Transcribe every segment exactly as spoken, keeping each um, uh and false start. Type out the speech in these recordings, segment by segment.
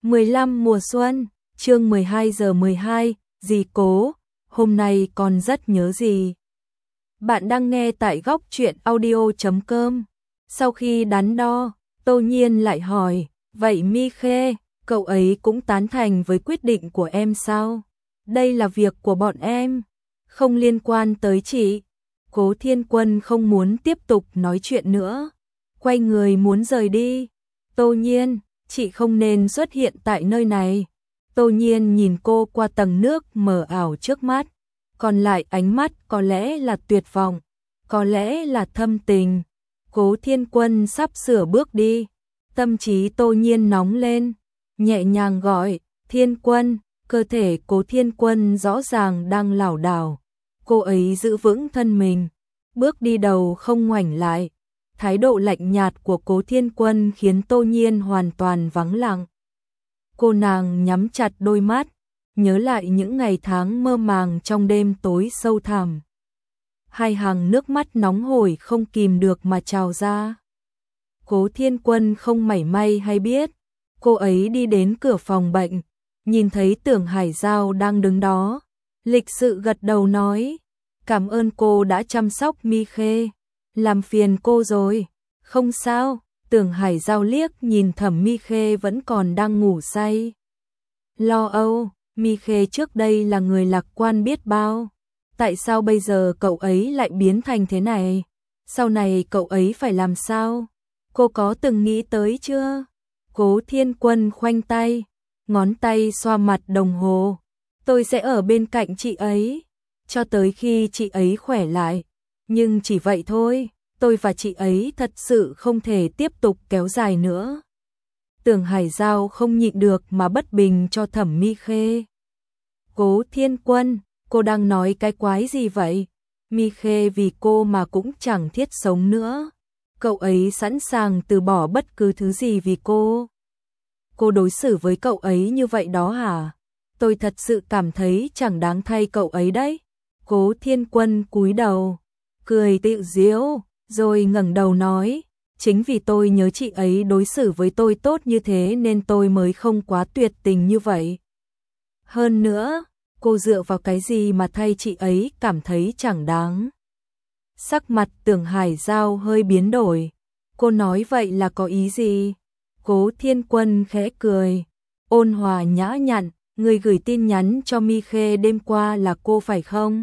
mười lăm mùa xuân, chương mười hai giờ mười hai, dì Cố, hôm nay con rất nhớ dì. Bạn đang nghe tại góc truyện audio chấm com. Sau khi đắn đo, Tô Nhiên lại hỏi, vậy Mi Khê, cậu ấy cũng tán thành với quyết định của em sao? Đây là việc của bọn em, không liên quan tới chị. Cố Thiên Quân không muốn tiếp tục nói chuyện nữa, quay người muốn rời đi. Tô Nhiên, chị không nên xuất hiện tại nơi này. Tô Nhiên nhìn cô qua tầng nước mờ ảo trước mắt, còn lại ánh mắt có lẽ là tuyệt vọng, có lẽ là thâm tình. Cố Thiên Quân sắp sửa bước đi, tâm trí Tô Nhiên nóng lên, nhẹ nhàng gọi, Thiên Quân, cơ thể Cố Thiên Quân rõ ràng đang lảo đảo. Cô ấy giữ vững thân mình, bước đi đầu không ngoảnh lại. Thái độ lạnh nhạt của Cố Thiên Quân khiến Tô Nhiên hoàn toàn vắng lặng. Cô nàng nhắm chặt đôi mắt, nhớ lại những ngày tháng mơ màng trong đêm tối sâu thẳm. Hai hàng nước mắt nóng hổi không kìm được mà trào ra. Cố Thiên Quân không mảy may hay biết, cô ấy đi đến cửa phòng bệnh, nhìn thấy Tưởng Hải Giao đang đứng đó, lịch sự gật đầu nói, cảm ơn cô đã chăm sóc Mi Khê, làm phiền cô rồi. Không sao. Tưởng Hải Giao liếc nhìn Thẩm Mi Khê vẫn còn đang ngủ say. Lo âu, Mi Khê trước đây là người lạc quan biết bao. Tại sao bây giờ cậu ấy lại biến thành thế này? Sau này cậu ấy phải làm sao? Cô có từng nghĩ tới chưa? Cố Thiên Quân khoanh tay, ngón tay xoa mặt đồng hồ. Tôi sẽ ở bên cạnh chị ấy, cho tới khi chị ấy khỏe lại. Nhưng chỉ vậy thôi. Tôi và chị ấy thật sự không thể tiếp tục kéo dài nữa. Tưởng Hải Giao không nhịn được mà bất bình cho Thẩm Mi Khê. Cố Thiên Quân, cô đang nói cái quái gì vậy? Mi Khê vì cô mà cũng chẳng thiết sống nữa. Cậu ấy sẵn sàng từ bỏ bất cứ thứ gì vì cô. Cô đối xử với cậu ấy như vậy đó hả? Tôi thật sự cảm thấy chẳng đáng thay cậu ấy đấy. Cố Thiên Quân cúi đầu, cười tự giễu. Rồi ngẩng đầu nói, chính vì tôi nhớ chị ấy đối xử với tôi tốt như thế nên tôi mới không quá tuyệt tình như vậy. Hơn nữa, cô dựa vào cái gì mà thay chị ấy cảm thấy chẳng đáng. Sắc mặt Tưởng Hải Giao hơi biến đổi, cô nói vậy là có ý gì? Cố Thiên Quân khẽ cười, ôn hòa nhã nhặn, người gửi tin nhắn cho Mi Khê đêm qua là cô phải không?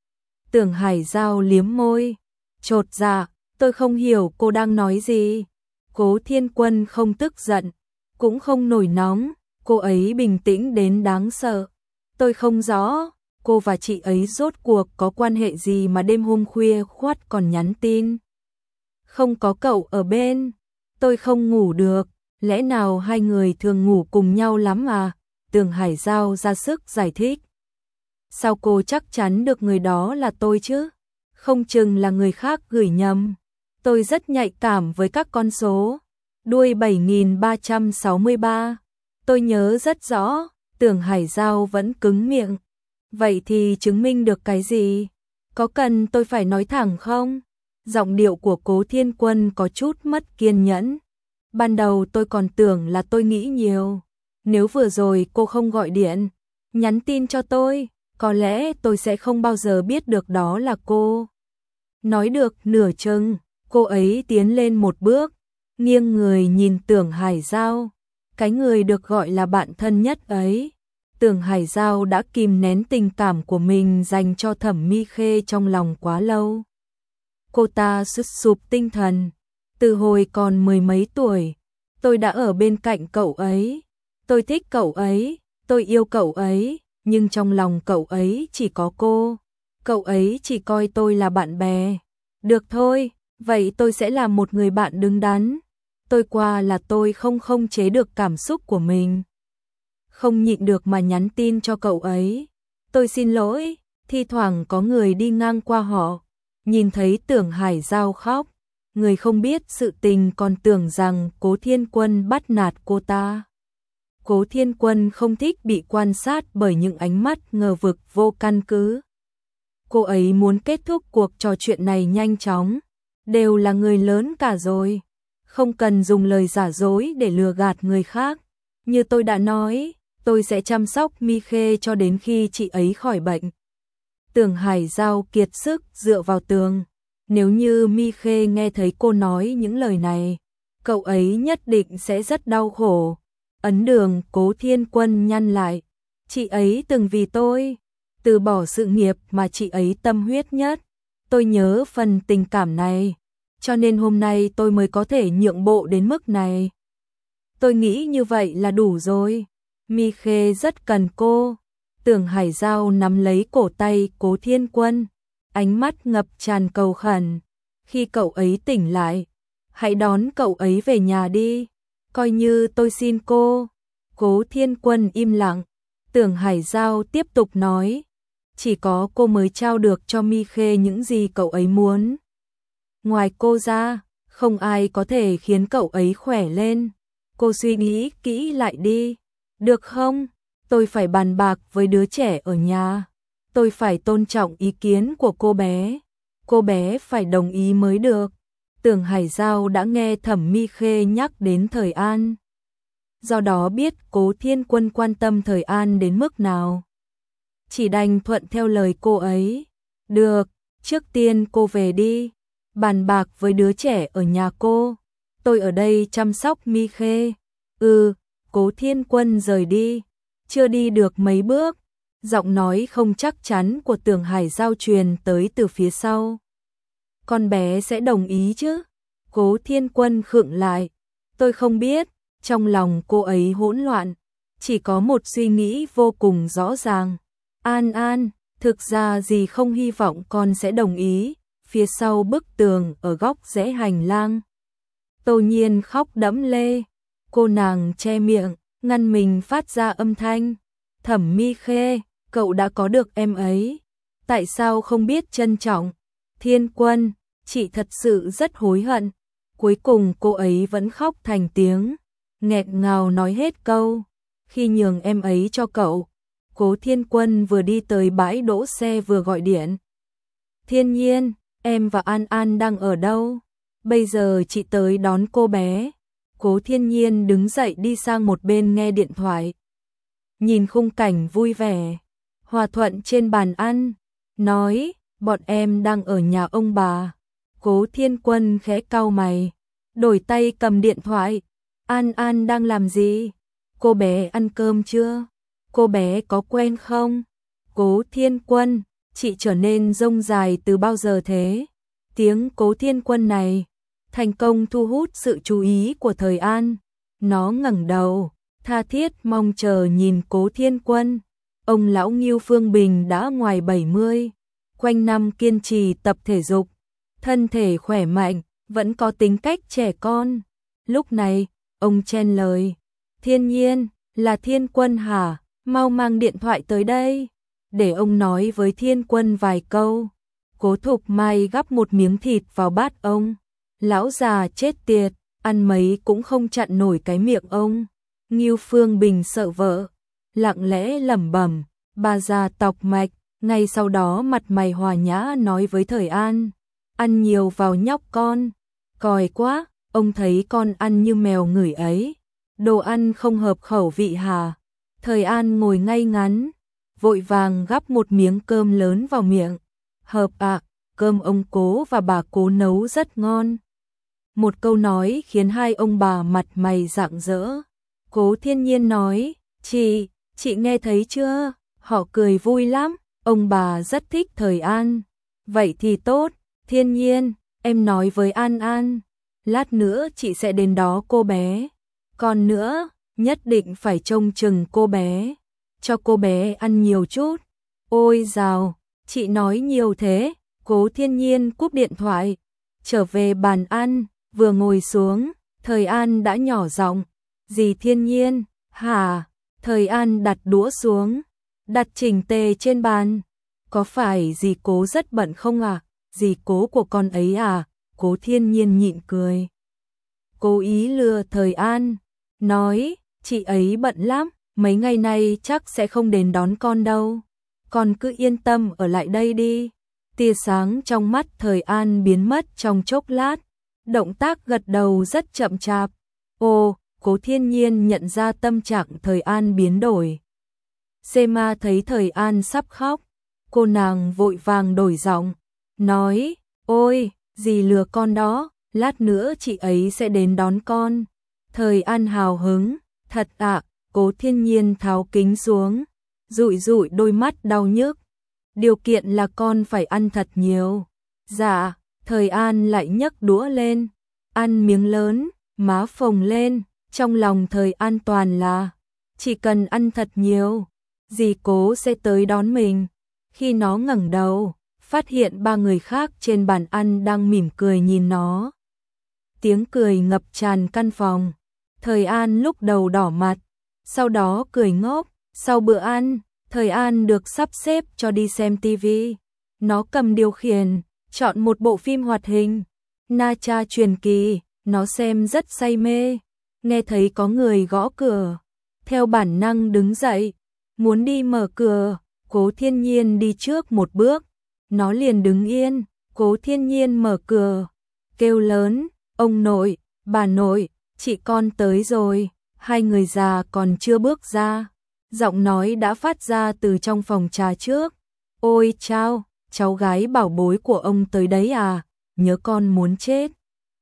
Tưởng Hải Giao liếm môi, chột dạ, tôi không hiểu cô đang nói gì. Cố Thiên Quân không tức giận, cũng không nổi nóng, cô ấy bình tĩnh đến đáng sợ. Tôi không rõ, cô và chị ấy rốt cuộc có quan hệ gì mà đêm hôm khuya khoắt còn nhắn tin. Không có cậu ở bên, tôi không ngủ được, lẽ nào hai người thường ngủ cùng nhau lắm à? Tưởng Hải Giao ra sức giải thích. Sao cô chắc chắn được người đó là tôi chứ? Không chừng là người khác gửi nhầm. Tôi rất nhạy cảm với các con số. Đuôi bảy nghìn ba trăm sáu mươi ba. Tôi nhớ rất rõ. Tưởng Hải Giao vẫn cứng miệng. Vậy thì chứng minh được cái gì? Có cần tôi phải nói thẳng không? Giọng điệu của Cố Thiên Quân có chút mất kiên nhẫn. Ban đầu tôi còn tưởng là tôi nghĩ nhiều. Nếu vừa rồi cô không gọi điện, nhắn tin cho tôi, có lẽ tôi sẽ không bao giờ biết được đó là cô. Nói được nửa chừng, cô ấy tiến lên một bước, nghiêng người nhìn Tưởng Hải Giao. Cái người được gọi là bạn thân nhất ấy. Tưởng Hải Giao đã kìm nén tình cảm của mình dành cho Thẩm Mi Khê trong lòng quá lâu. Cô ta sút sụp tinh thần. Từ hồi còn mười mấy tuổi, tôi đã ở bên cạnh cậu ấy. Tôi thích cậu ấy, tôi yêu cậu ấy, nhưng trong lòng cậu ấy chỉ có cô. Cậu ấy chỉ coi tôi là bạn bè. Được thôi, vậy tôi sẽ là một người bạn đứng đắn. Tôi qua là tôi không không chế được cảm xúc của mình. Không nhịn được mà nhắn tin cho cậu ấy. Tôi xin lỗi, thi thoảng có người đi ngang qua họ, nhìn thấy Tưởng Hải Giao khóc. Người không biết sự tình còn tưởng rằng Cố Thiên Quân bắt nạt cô ta. Cố Thiên Quân không thích bị quan sát bởi những ánh mắt ngờ vực vô căn cứ. Cô ấy muốn kết thúc cuộc trò chuyện này nhanh chóng. Đều là người lớn cả rồi, không cần dùng lời giả dối để lừa gạt người khác. Như tôi đã nói, tôi sẽ chăm sóc Mi Khê cho đến khi chị ấy khỏi bệnh. Tưởng Hải Giao kiệt sức dựa vào tường. Nếu như Mi Khê nghe thấy cô nói những lời này, cậu ấy nhất định sẽ rất đau khổ. Ấn Đường Cố Thiên Quân nhăn lại. Chị ấy từng vì tôi từ bỏ sự nghiệp mà chị ấy tâm huyết nhất. Tôi nhớ phần tình cảm này, cho nên hôm nay tôi mới có thể nhượng bộ đến mức này. Tôi nghĩ như vậy là đủ rồi. Mi Khê rất cần cô. Tưởng Hải Giao nắm lấy cổ tay Cố Thiên Quân, ánh mắt ngập tràn cầu khẩn. Khi cậu ấy tỉnh lại, hãy đón cậu ấy về nhà đi, coi như tôi xin cô. Cố Thiên Quân im lặng. Tưởng Hải Giao tiếp tục nói, chỉ có cô mới trao được cho Mi Khê những gì cậu ấy muốn. Ngoài cô ra, không ai có thể khiến cậu ấy khỏe lên. Cô suy nghĩ kỹ lại đi, được không? Tôi phải bàn bạc với đứa trẻ ở nhà. Tôi phải tôn trọng ý kiến của cô bé. Cô bé phải đồng ý mới được. Tưởng Hải Giao đã nghe Thẩm Mi Khê nhắc đến Thời An, do đó biết Cố Thiên Quân quan tâm Thời An đến mức nào. Chỉ đành thuận theo lời cô ấy. Được, trước tiên cô về đi, bàn bạc với đứa trẻ ở nhà cô. Tôi ở đây chăm sóc Mi Khê. Ừ, Cố Thiên Quân rời đi. Chưa đi được mấy bước, giọng nói không chắc chắn của Tưởng Hải Giao truyền tới từ phía sau. Con bé sẽ đồng ý chứ? Cố Thiên Quân khựng lại. Tôi không biết. Trong lòng cô ấy hỗn loạn, chỉ có một suy nghĩ vô cùng rõ ràng. An An, thực ra dì không hy vọng con sẽ đồng ý. Phía sau bức tường ở góc rẽ hành lang, Tô Nhiên khóc đẫm lê. Cô nàng che miệng, ngăn mình phát ra âm thanh. Thẩm Mi Khê, cậu đã có được em ấy, tại sao không biết trân trọng? Thiên Quân, chị thật sự rất hối hận. Cuối cùng cô ấy vẫn khóc thành tiếng, nghẹt ngào nói hết câu. Khi nhường em ấy cho cậu, Cố Thiên Quân vừa đi tới bãi đỗ xe vừa gọi điện. Thiên Nhiên, em và An An đang ở đâu? Bây giờ chị tới đón cô bé. Cố Thiên Nhiên đứng dậy đi sang một bên nghe điện thoại. Nhìn khung cảnh vui vẻ, hòa thuận trên bàn ăn, nói, bọn em đang ở nhà ông bà. Cố Thiên Quân khẽ cau mày, đổi tay cầm điện thoại. An An đang làm gì? Cô bé ăn cơm chưa? Cô bé có quen không? Cố Thiên Quân, chị trở nên rông dài từ bao giờ thế? Tiếng Cố Thiên Quân này thành công thu hút sự chú ý của Thời An. Nó ngẩng đầu, tha thiết mong chờ nhìn Cố Thiên Quân. Ông lão Ngưu Phương Bình đã ngoài bảy mươi, quanh năm kiên trì tập thể dục, thân thể khỏe mạnh, vẫn có tính cách trẻ con. Lúc này, ông chen lời, Thiên Nhiên, là Thiên Quân hả? Mau mang điện thoại tới đây, để ông nói với Thiên Quân vài câu. Cố Thục Mai gắp một miếng thịt vào bát ông. Lão già chết tiệt, ăn mấy cũng không chặn nổi cái miệng ông. Ngưu Phương Bình sợ vợ, lặng lẽ lẩm bẩm, bà già tọc mạch. Ngay sau đó mặt mày hòa nhã nói với Thời An, ăn nhiều vào nhóc con. Còi quá, ông thấy con ăn như mèo ngửi ấy. Đồ ăn không hợp khẩu vị hả? Thời An ngồi ngay ngắn, vội vàng gắp một miếng cơm lớn vào miệng. Hợp ạ, à, cơm ông Cố và bà Cố nấu rất ngon. Một câu nói khiến hai ông bà mặt mày rạng rỡ. Cố Thiên Nhiên nói, chị, chị nghe thấy chưa? Họ cười vui lắm, ông bà rất thích Thời An. Vậy thì tốt, Thiên Nhiên, em nói với An An, lát nữa chị sẽ đến đó cô bé. Còn nữa, nhất định phải trông chừng cô bé, cho cô bé ăn nhiều chút. Ôi dào, chị nói nhiều thế. Cố Thiên Nhiên cúp điện thoại, trở về bàn ăn, vừa ngồi xuống, Thời An đã nhỏ giọng, dì Thiên Nhiên, hả? Thời An đặt đũa xuống, đặt chỉnh tề trên bàn. Có phải dì Cố rất bận không à? Dì Cố của con ấy à? Cố Thiên Nhiên nhịn cười, cố ý lừa Thời An, nói, chị ấy bận lắm, mấy ngày nay chắc sẽ không đến đón con đâu. Con cứ yên tâm ở lại đây đi. Tia sáng trong mắt Thời An biến mất trong chốc lát, động tác gật đầu rất chậm chạp. Ồ, Cố Thiên Nhiên nhận ra tâm trạng Thời An biến đổi. Sema thấy Thời An sắp khóc, cô nàng vội vàng đổi giọng, nói, ôi, dì lừa con đó, lát nữa chị ấy sẽ đến đón con. Thời An hào hứng, thật ạ, Cố Thiên Nhiên tháo kính xuống, dụi dụi đôi mắt đau nhức. Điều kiện là con phải ăn thật nhiều. Dạ, Thời An lại nhấc đũa lên, ăn miếng lớn, má phồng lên, trong lòng Thời An toàn là, chỉ cần ăn thật nhiều, dì Cố sẽ tới đón mình. Khi nó ngẩng đầu, phát hiện ba người khác trên bàn ăn đang mỉm cười nhìn nó. Tiếng cười ngập tràn căn phòng. Thời An lúc đầu đỏ mặt, sau đó cười ngốc. Sau bữa ăn, Thời An được sắp xếp cho đi xem tivi. Nó cầm điều khiển, chọn một bộ phim hoạt hình, Na Cha truyền kỳ, nó xem rất say mê. Nghe thấy có người gõ cửa, theo bản năng đứng dậy, muốn đi mở cửa. Cố Thiên Nhiên đi trước một bước, nó liền đứng yên. Cố Thiên Nhiên mở cửa, kêu lớn, ông nội, bà nội, chị con tới rồi. Hai người già còn chưa bước ra, giọng nói đã phát ra từ trong phòng trà trước. Ôi chao, cháu gái bảo bối của ông tới đấy à, nhớ con muốn chết.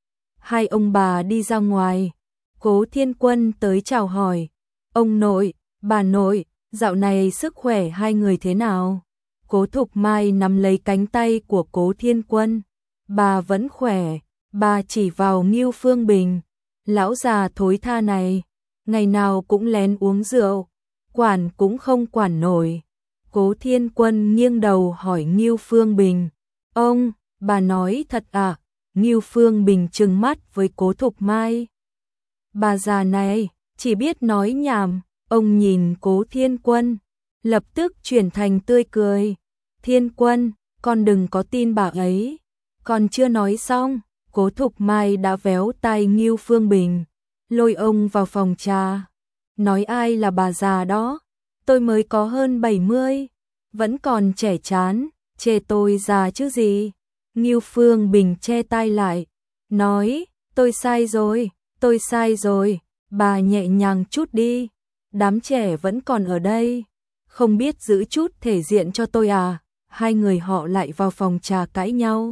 Hai ông bà đi ra ngoài, Cố Thiên Quân tới chào hỏi, ông nội, bà nội, dạo này sức khỏe hai người thế nào? Cố Thục Mai nắm lấy cánh tay của Cố Thiên Quân, bà vẫn khỏe. Bà chỉ vào Ngưu Phương Bình, lão già thối tha này, ngày nào cũng lén uống rượu, quản cũng không quản nổi. Cố Thiên Quân nghiêng đầu hỏi Ngưu Phương Bình, ông, bà nói thật à? Ngưu Phương Bình trừng mắt với Cố Thục Mai. Bà già này, chỉ biết nói nhảm. Ông nhìn Cố Thiên Quân, lập tức chuyển thành tươi cười. Thiên Quân, con đừng có tin bà ấy. Còn chưa nói xong, Cố Thục Mai đã véo tay Ngưu Phương Bình, lôi ông vào phòng trà. Nói ai là bà già đó, tôi mới có hơn bảy mươi, vẫn còn trẻ chán, chê tôi già chứ gì. Ngưu Phương Bình che tay lại, nói, tôi sai rồi, tôi sai rồi, bà nhẹ nhàng chút đi, đám trẻ vẫn còn ở đây, không biết giữ chút thể diện cho tôi à. Hai người họ lại vào phòng trà cãi nhau.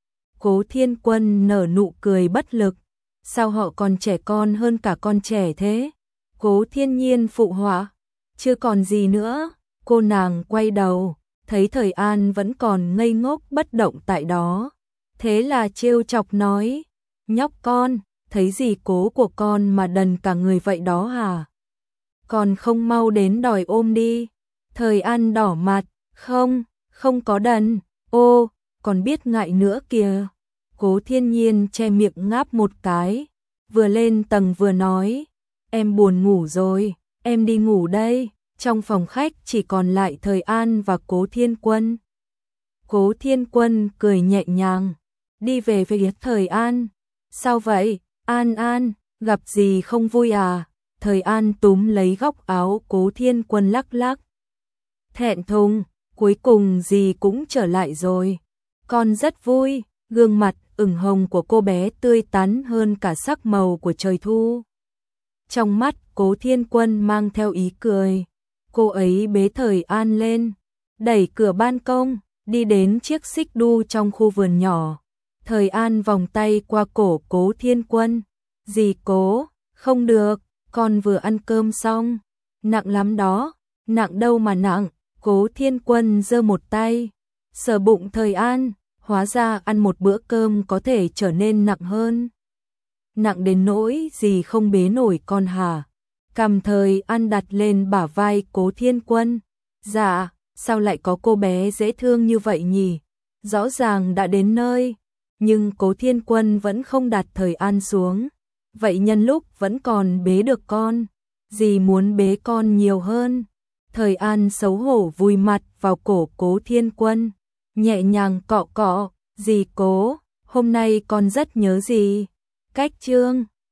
Cố Thiên Quân nở nụ cười bất lực, sao họ còn trẻ con hơn cả con trẻ thế? Cố Thiên Nhiên phụ họa, chưa còn gì nữa. Cô nàng quay đầu, thấy Thời An vẫn còn ngây ngốc bất động tại đó, thế là trêu chọc nói, nhóc con, thấy gì Cố của con mà đần cả người vậy đó hả? Còn không mau đến đòi ôm đi. Thời An đỏ mặt, không, không có đần, ô, còn biết ngại nữa kìa. Cố Thiên Nhiên che miệng ngáp một cái, vừa lên tầng vừa nói, em buồn ngủ rồi, em đi ngủ đây. Trong phòng khách chỉ còn lại Thời An và Cố Thiên Quân. Cố Thiên Quân cười nhẹ nhàng, đi về phía Thời An. Sao vậy, An An, gặp gì không vui à? Thời An túm lấy góc áo Cố Thiên Quân lắc lắc. Thẹn thùng, cuối cùng gì cũng trở lại rồi. Con rất vui, gương mặt ửng hồng của cô bé tươi tắn hơn cả sắc màu của trời thu. Trong mắt Cố Thiên Quân mang theo ý cười. Cô ấy bế Thời An lên, đẩy cửa ban công, đi đến chiếc xích đu trong khu vườn nhỏ. Thời An vòng tay qua cổ Cố Thiên Quân. Dì Cố, không được, con vừa ăn cơm xong. Nặng lắm đó. Nặng đâu mà nặng. Cố Thiên Quân giơ một tay, sờ bụng Thời An, hóa ra ăn một bữa cơm có thể trở nên nặng hơn. Nặng đến nỗi gì không bế nổi con hả? Cầm Thời An đặt lên bả vai Cố Thiên Quân. Dạ, sao lại có cô bé dễ thương như vậy nhỉ? Rõ ràng đã đến nơi, nhưng Cố Thiên Quân vẫn không đặt Thời An xuống. Vậy nhân lúc vẫn còn bế được con, dì muốn bế con nhiều hơn. Thời An xấu hổ vùi mặt vào cổ Cố Thiên Quân, nhẹ nhàng cọ cọ, dì Cố, hôm nay con rất nhớ dì. Cách chương